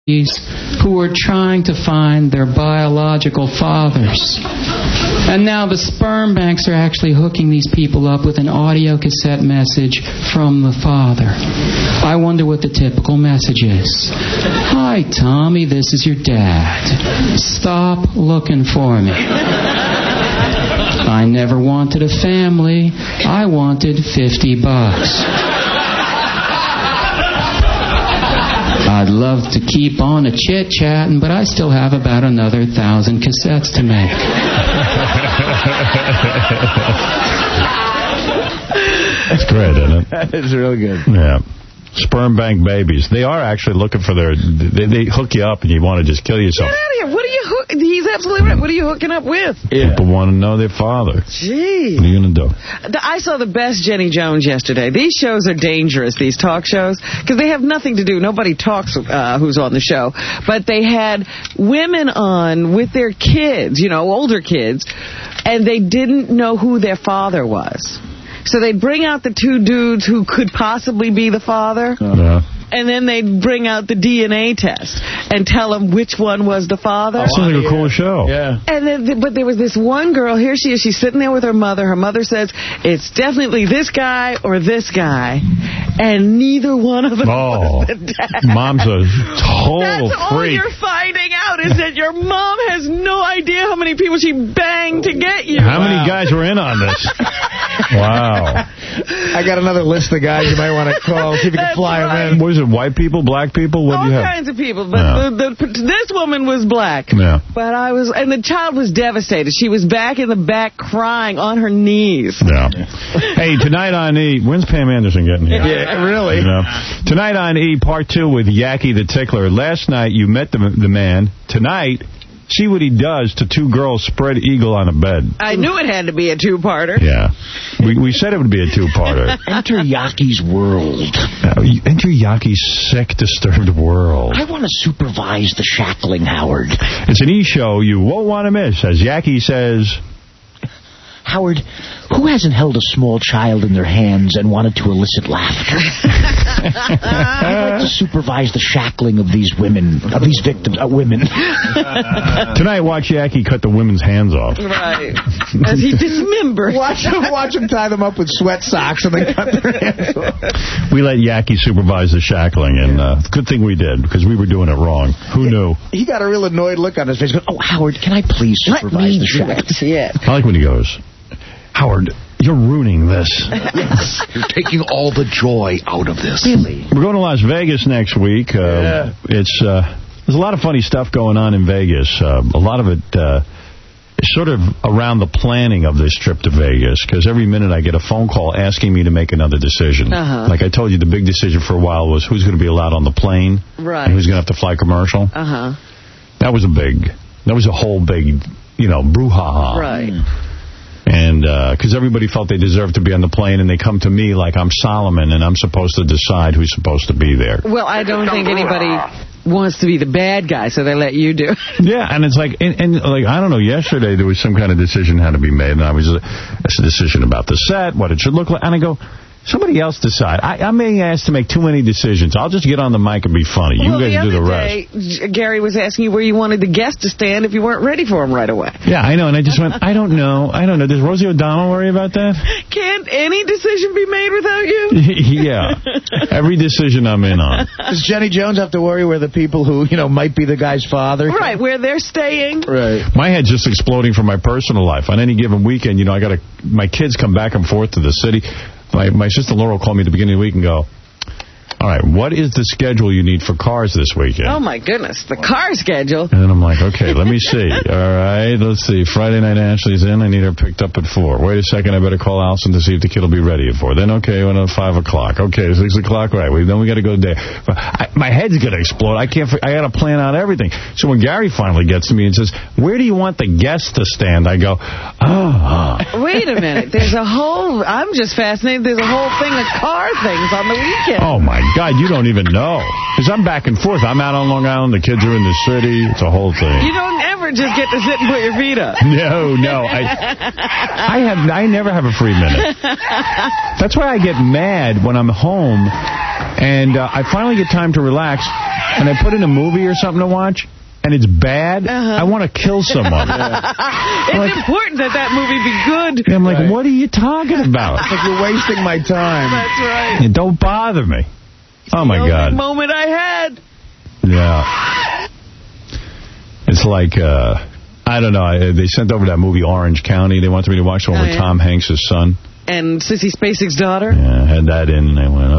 who are trying to find their biological fathers. And now the sperm banks are actually hooking these people up with an audio cassette message from the father. I wonder what the typical message is. Hi, Tommy, this is your dad. Stop looking for me. I never wanted a family. I wanted $50. I'd love to keep on a chit-chatting, but I still have about another 1,000 cassettes to make. That's great, isn't it? That is really good. Yeah. Sperm bank babies. They are actually looking for their... They hook you up and you want to just kill yourself. Get out of here. What are you He's absolutely right. What are you hooking up with? Yeah. People want to know their father. Gee. What are you going to do? I saw the best Jenny Jones yesterday. These shows are dangerous, these talk shows, because they have nothing to do. Nobody talks who's on the show. But they had women on with their kids, you know, older kids, and they didn't know who their father was. So they'd bring out the two dudes who could possibly be the father. Yeah. And then they'd bring out the DNA test and tell them which one was the father. That sounds like a cool show. Yeah. And then, but there was this one girl, here she is, she's sitting there with her mother. Her mother says, it's definitely this guy or this guy. And neither one of them was the dad. Mom's a total That's all freak. you're finding out is that your mom has no idea how many people she banged to get you. How many guys were in on this? Wow. I got another list of guys you might want to call, see if you can fly them in. What is it, white people, black people? What do you have? All kinds of people, but this woman was black. Yeah. But and the child was devastated. She was back in the back crying on her knees. Yeah. Hey, tonight on E, when's Pam Anderson getting here? Yeah, really. You know? Tonight on E, part 2 with Yaki the Tickler. Last night you met the man. Tonight, see what he does to two girls spread eagle on a bed. I knew it had to be a two-parter. Yeah. We said it would be a two-parter. Enter Yaki's world. Enter Yaki's sick, disturbed world. I want to supervise the shackling, Howard. It's an E! show you won't want to miss. As Yaki says... Howard, who hasn't held a small child in their hands and wanted to elicit laughter? I'd like to supervise the shackling of these women, of these victims, women. Tonight, watch Yaki cut the women's hands off. Right. As he dismembers. Watch him tie them up with sweat socks and then cut their hands off. We let Yaki supervise the shackling, and good thing we did, because we were doing it wrong. Who knew? He got a real annoyed look on his face. Oh, Howard, can I please supervise the shackling? Yeah. I like when he goes, Howard, you're ruining this. Yes. You're taking all the joy out of this. Really? We're going to Las Vegas next week. It's there's a lot of funny stuff going on in Vegas. A lot of it is sort of around the planning of this trip to Vegas, because every minute I get a phone call asking me to make another decision. Like I told you, the big decision for a while was who's going to be allowed on the plane, right, and who's going to have to fly commercial. That was a whole big, brouhaha. Right. And because everybody felt they deserved to be on the plane, and they come to me like I'm Solomon, and I'm supposed to decide who's supposed to be there. Well, I don't think anybody wants to be the bad guy, so they let you do it. Yeah, and it's like, like I don't know, yesterday there was some kind of decision had to be made, and it's a decision about the set, what it should look like, and I go, somebody else decide. I'm being asked to make too many decisions. I'll just get on the mic and be funny. You guys do the rest. Day, Gary was asking you where you wanted the guest to stand if you weren't ready for him right away. Yeah, I know, and I just went, I don't know. Does Rosie O'Donnell worry about that? Can't any decision be made without you? Yeah. Every decision I'm in on. Does Jenny Jones have to worry where the people who, might be the guy's father? Right, where they're staying. Right. My head's just exploding from my personal life. On any given weekend, my kids come back and forth to the city. My sister Laura will call me at the beginning of the week and go, all right, what is the schedule you need for cars this weekend? Oh, my goodness, the car schedule. And then I'm like, okay, let me see. All right, let's see. Friday night Ashley's in. I need her picked up at 4. Wait a second, I better call Allison to see if the kid will be ready at 4. Then, okay, 5 o'clock. Okay, 6 o'clock, right. Then we got to go there. My head's going to explode. I got to plan out everything. So when Gary finally gets to me and says, where do you want the guests to stand? I go, Wait a minute. I'm just fascinated. There's a whole thing of car things on the weekend. Oh, my God, you don't even know. Because I'm back and forth. I'm out on Long Island. The kids are in the city. It's a whole thing. You don't ever just get to sit and put your feet up. No. I never have a free minute. That's why I get mad when I'm home And I finally get time to relax, and I put in a movie or something to watch, and it's bad. I want to kill someone. It's important that movie be good. I'm like, what are you talking about? It's like you're wasting my time. That's right. And don't bother me. Oh, my God. The moment I had. Yeah. It's like, I don't know, they sent over that movie Orange County. They wanted me to watch the one with Tom Hanks' son. And Sissy Spacek's daughter? Yeah, I had that in, and they went,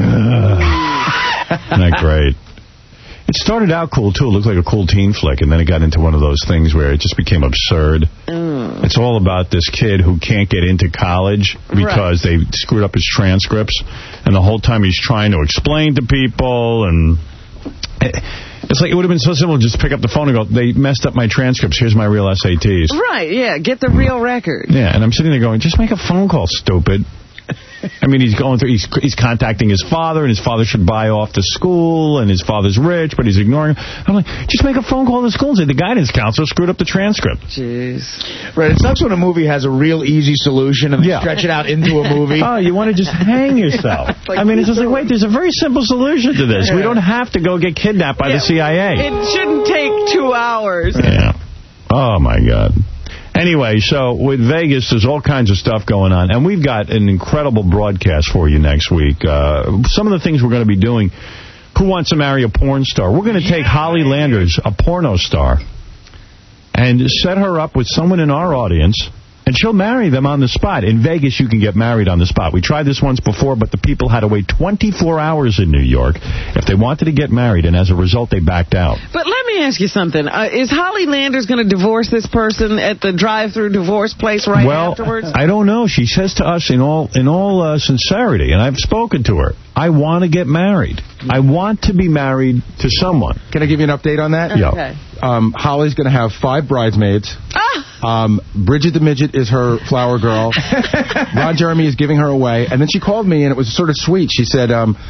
Isn't that great? It started out cool, too. It looked like a cool teen flick, and then it got into one of those things where it just became absurd. It's all about this kid who can't get into college because they screwed up his transcripts, and the whole time he's trying to explain to people, and it's like it would have been so simple to just pick up the phone and go, they messed up my transcripts, here's my real SATs. Right, yeah, get the real record. Yeah, and I'm sitting there going, just make a phone call, stupid. I mean, he's going through, he's contacting his father, and his father should buy off the school, and his father's rich, but he's ignoring him. I'm like, just make a phone call to the school and say the guidance counselor screwed up the transcript. Jeez. Right, it sucks when a movie has a real easy solution and they stretch it out into a movie. Oh, you want to just hang yourself. I mean, it's just like, wait, there's a very simple solution to this. We don't have to go get kidnapped by the CIA. It shouldn't take 2 hours. Yeah. Oh, my God. Anyway, so with Vegas, there's all kinds of stuff going on. And we've got an incredible broadcast for you next week. Some of the things we're going to be doing. Who Wants to Marry a Porn Star? We're going to take Holly Landers, a porno star, and set her up with someone in our audience, and she'll marry them on the spot. In Vegas, you can get married on the spot. We tried this once before, but the people had to wait 24 hours in New York if they wanted to get married, and as a result, they backed out. But let me ask you something. Is Holly Landers going to divorce this person at the drive-through divorce place afterwards? I don't know. She says to us in all sincerity, and I've spoken to her, I want to get married. I want to be married to someone. Can I give you an update on that? Okay. Holly's going to have 5 bridesmaids. Bridget the Midget is her flower girl. Ron Jeremy is giving her away. And then she called me, and it was sort of sweet. She said,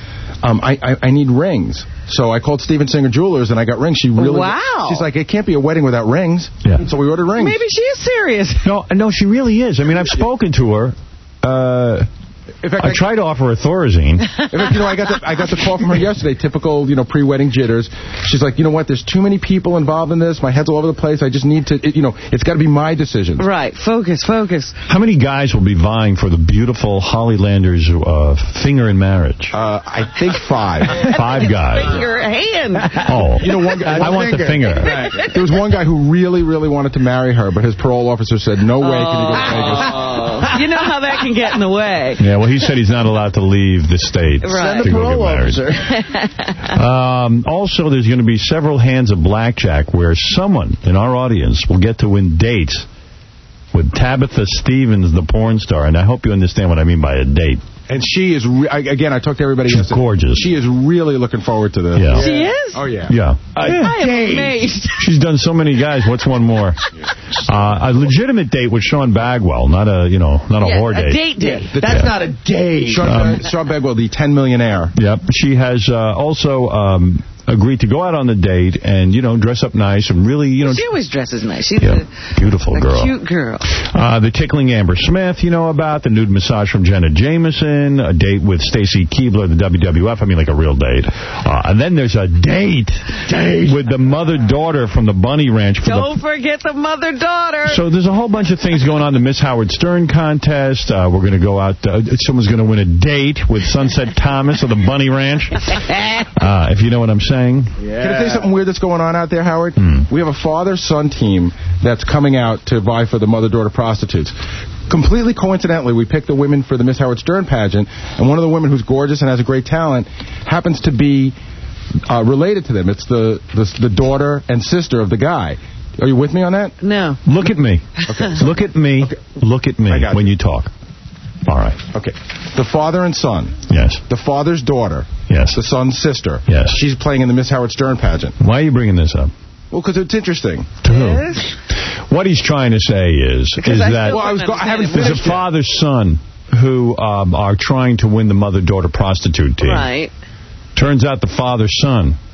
I need rings. So I called Steven Singer Jewelers, and I got rings. Wow. She's like, it can't be a wedding without rings. Yeah. So we ordered rings. Maybe she is serious. No, she really is. I mean, I've spoken to her. In fact, I tried to offer her Thorazine. In fact, I got the call from her yesterday, typical, pre-wedding jitters. She's like, you know what, there's too many people involved in this. My head's all over the place. I just need to, it's got to be my decision. Right. Focus. How many guys will be vying for the beautiful Holly Landers finger in marriage? I think 5. 5 guys. Your hand. Oh. One guy, I want the finger. There was one guy who really, really wanted to marry her, but his parole officer said, no way can you go to Vegas. You know how that can get in the way. Yeah, well, he said he's not allowed to leave the state to go get married. Also, there's going to be several hands of blackjack where someone in our audience will get to win dates with Tabitha Stevens, the porn star. And I hope you understand what I mean by a date. And she is, again, I talked to everybody yesterday. She's gorgeous. She is really looking forward to this. Yeah. She is? Oh, yeah. Yeah. I am amazed. She's done so many guys. What's one more? A legitimate date with Sean Bagwell, not a whore date. A date date. That's not a date. Sean Bagwell, the 10 millionaire. Yep. She has also agreed to go out on the date and, dress up nice and really, She always dresses nice. She's beautiful girl. A cute girl. The tickling Amber Smith, about. The nude massage from Jenna Jameson. A date with Stacy Keibler, the WWF. I mean, like a real date. And then there's a date with the mother-daughter from the Bunny Ranch. Don't forget the mother-daughter. So there's a whole bunch of things going on. The Miss Howard Stern contest. We're going to go out. Someone's going to win a date with Sunset Thomas of the Bunny Ranch. If you know what I'm saying. Can I tell you something weird that's going on out there, Howard? We have a father-son team that's coming out to vie for the mother-daughter prostitutes. Completely coincidentally, we picked the women for the Miss Howard Stern pageant, and one of the women who's gorgeous and has a great talent happens to be related to them. It's the daughter and sister of the guy. Are you with me on that? No. Look at me. Okay. Look at me. Okay. Look at me when you talk. All right. Okay. The father and son. Yes. The father's daughter. Yes. The son's sister. Yes. She's playing in the Miss Howard Stern pageant. Why are you bringing this up? Well, because it's interesting. Yes. What he's trying to say is that I haven't finished. There's a father-son who are trying to win the mother-daughter prostitute team. Right. Turns out the father's son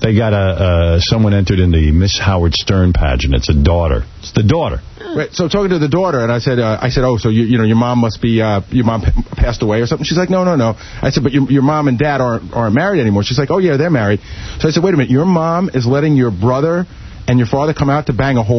They got someone entered in the Miss Howard Stern pageant. It's a daughter. It's the daughter. Right, so talking to the daughter, and I said, oh, so your mom must be, your mom passed away or something? She's like, no. I said, but your mom and dad aren't married anymore. She's like, oh, yeah, they're married. So I said, wait a minute, your mom is letting your brother and your father come out to bang a whore?